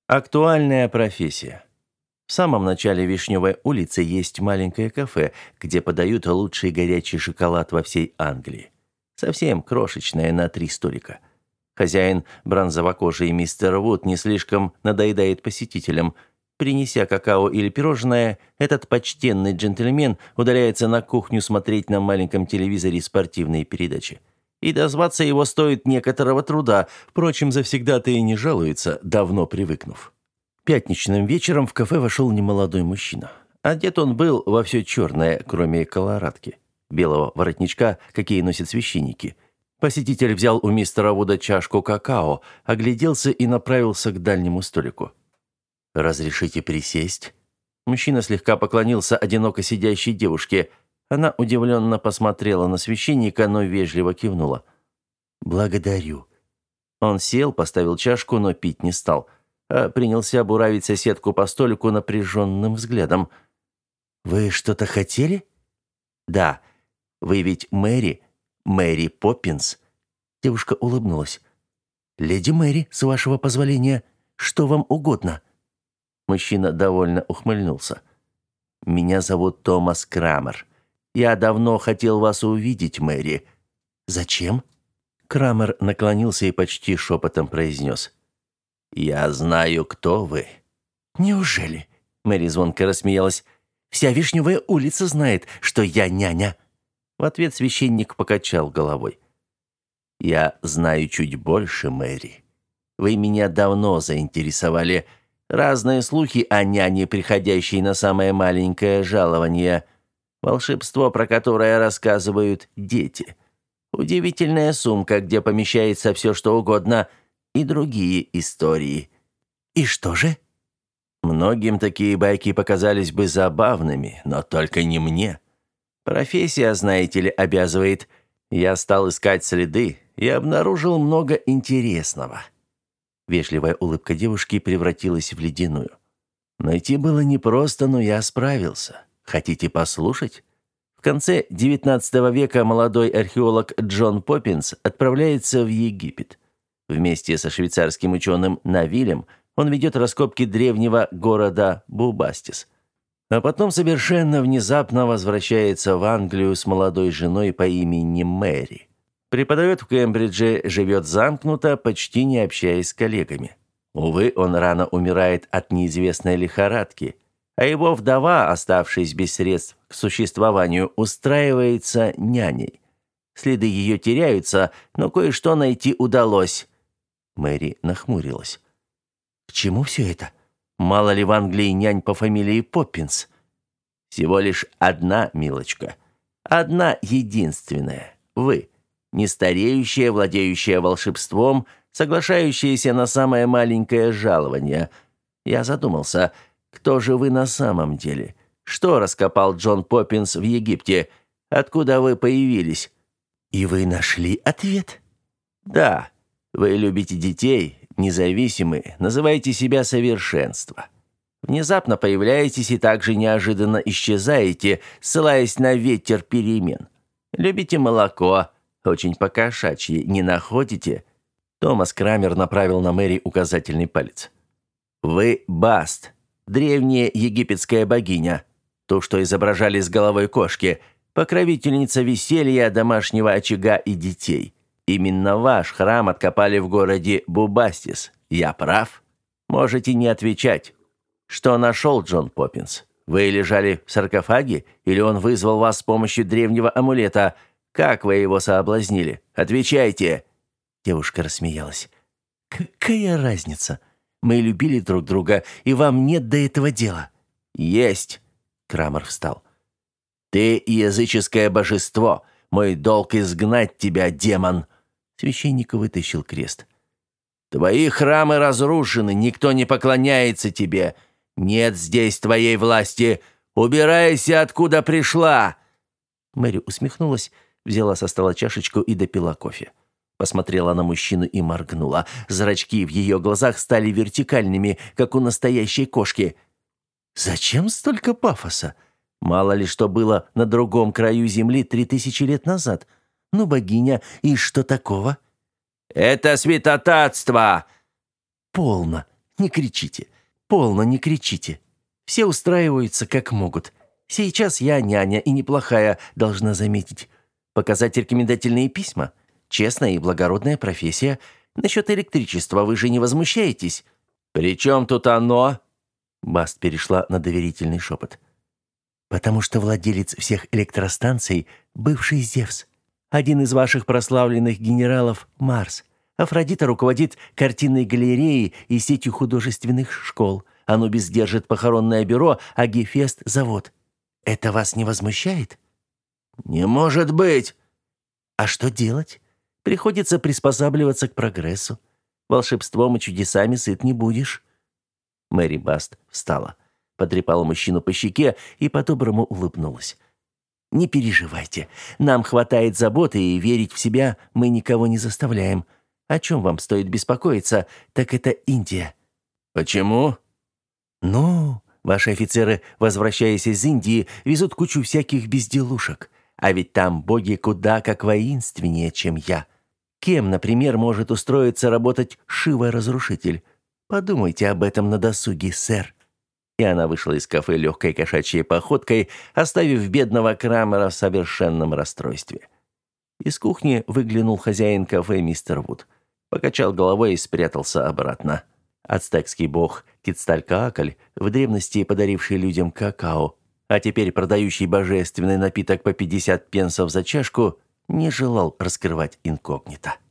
Актуальная профессия. В самом начале Вишневой улицы есть маленькое кафе, где подают лучший горячий шоколад во всей Англии. Совсем крошечное на 3 столика. Хозяин, бронзовокожий мистер Вуд, не слишком надоедает посетителям. Принеся какао или пирожное, этот почтенный джентльмен удаляется на кухню смотреть на маленьком телевизоре спортивные передачи. И дозваться его стоит некоторого труда, впрочем, завсегда-то и не жалуется, давно привыкнув. Пятничным вечером в кафе вошел немолодой мужчина. Одет он был во все черное, кроме колорадки, белого воротничка, какие носят священники. Посетитель взял у мистера Вуда чашку какао, огляделся и направился к дальнему столику. «Разрешите присесть?» Мужчина слегка поклонился одиноко сидящей девушке. Она удивленно посмотрела на священника, но вежливо кивнула. «Благодарю». Он сел, поставил чашку, но пить не стал, а принялся буравить соседку по столику напряженным взглядом. «Вы что-то хотели?» «Да. Вы ведь Мэри? Мэри Поппинс?» Девушка улыбнулась. «Леди Мэри, с вашего позволения, что вам угодно?» Мужчина довольно ухмыльнулся. «Меня зовут Томас Крамер. Я давно хотел вас увидеть, Мэри». «Зачем?» Крамер наклонился и почти шепотом произнес. «Я знаю, кто вы». «Неужели?» Мэри звонко рассмеялась. «Вся Вишневая улица знает, что я няня». В ответ священник покачал головой. «Я знаю чуть больше, Мэри. Вы меня давно заинтересовали. Разные слухи о няне, приходящей на самое маленькое жалование. Волшебство, про которое рассказывают дети. Удивительная сумка, где помещается все, что угодно, и другие истории». «И что же?» «Многим такие байки показались бы забавными, но только не мне. Профессия, знаете ли, обязывает. Я стал искать следы и обнаружил много интересного». Вежливая улыбка девушки превратилась в ледяную. «Найти было непросто, но я справился. Хотите послушать?» В конце XIX века молодой археолог Джон Поппинс отправляется в Египет. Вместе со швейцарским ученым Навилем он ведет раскопки древнего города Бубастис. А потом совершенно внезапно возвращается в Англию с молодой женой по имени Мэри. Преподает в Кембридже, живет замкнуто, почти не общаясь с коллегами. Увы, он рано умирает от неизвестной лихорадки, а его вдова, оставшись без средств к существованию, устраивается няней. Следы ее теряются, но кое-что найти удалось. Мэри нахмурилась. «К чему все это? Мало ли в Англии нянь по фамилии Поппинс?» «Всего лишь одна, милочка. Одна единственная. Вы. Нестареющая, владеющая волшебством, соглашающаяся на самое маленькое жалование. Я задумался, кто же вы на самом деле? Что раскопал Джон Поппинс в Египте? Откуда вы появились?» «И вы нашли ответ?» «Да. Вы любите детей, независимы, называете себя совершенство. Внезапно появляетесь и также неожиданно исчезаете, ссылаясь на ветер перемен. Любите молоко, очень по-кошачьи, не находите?» Томас Крамер направил на Мэри указательный палец. «Вы Баст, древняя египетская богиня, то, что изображали с головой кошки, покровительница веселья, домашнего очага и детей. Именно ваш храм откопали в городе Бубастис. Я прав? Можете не отвечать. Что нашел Джон Поппинс? Вы лежали в саркофаге, или он вызвал вас с помощью древнего амулета? Как вы его соблазнили? Отвечайте!» Девушка рассмеялась. «Какая разница? Мы любили друг друга, и вам нет до этого дела». «Есть!» Крамер встал. «Ты языческое божество. Мой долг изгнать тебя, демон!» Священник вытащил крест. «Твои храмы разрушены, никто не поклоняется тебе. Нет здесь твоей власти. Убирайся, откуда пришла!» Мэри усмехнулась, взяла со стола чашечку и допила кофе. Посмотрела на мужчину и моргнула. Зрачки в ее глазах стали вертикальными, как у настоящей кошки. «Зачем столько пафоса? Мало ли что было на другом краю земли 3000 лет назад. Ну, богиня, и что такого?» «Это святотатство!» «Полно. Не кричите. Полно не кричите. Все устраиваются как могут. Сейчас я няня и неплохая, должна заметить. Показать рекомендательные письма? Честная и благородная профессия. Насчет электричества вы же не возмущаетесь? «При чем тут оно?» Баст перешла на доверительный шепот. «Потому что владелец всех электростанций – бывший Зевс. Один из ваших прославленных генералов – Марс. Афродита руководит картинной галереей и сетью художественных школ. Анубис держит похоронное бюро, а Гефест – завод. Это вас не возмущает?» «Не может быть!» «А что делать? Приходится приспосабливаться к прогрессу. Волшебством и чудесами сыт не будешь». Мэри Баст встала, потрепала мужчину по щеке и по-доброму улыбнулась. «Не переживайте. Нам хватает заботы, и верить в себя мы никого не заставляем. О чем вам стоит беспокоиться, так это Индия». «Почему?» «Ну, ваши офицеры, возвращаясь из Индии, везут кучу всяких безделушек. А ведь там боги куда как воинственнее, чем я. Кем, например, может устроиться работать Шива-разрушитель? Подумайте об этом на досуге, сэр». И она вышла из кафе легкой кошачьей походкой, оставив бедного Крамера в совершенном расстройстве. Из кухни выглянул хозяин кафе мистер Вуд. Покачал головой и спрятался обратно. Ацтекский бог Кецалькаакль, в древности подаривший людям какао, а теперь продающий божественный напиток по 50 пенсов за чашку, не желал раскрывать инкогнито.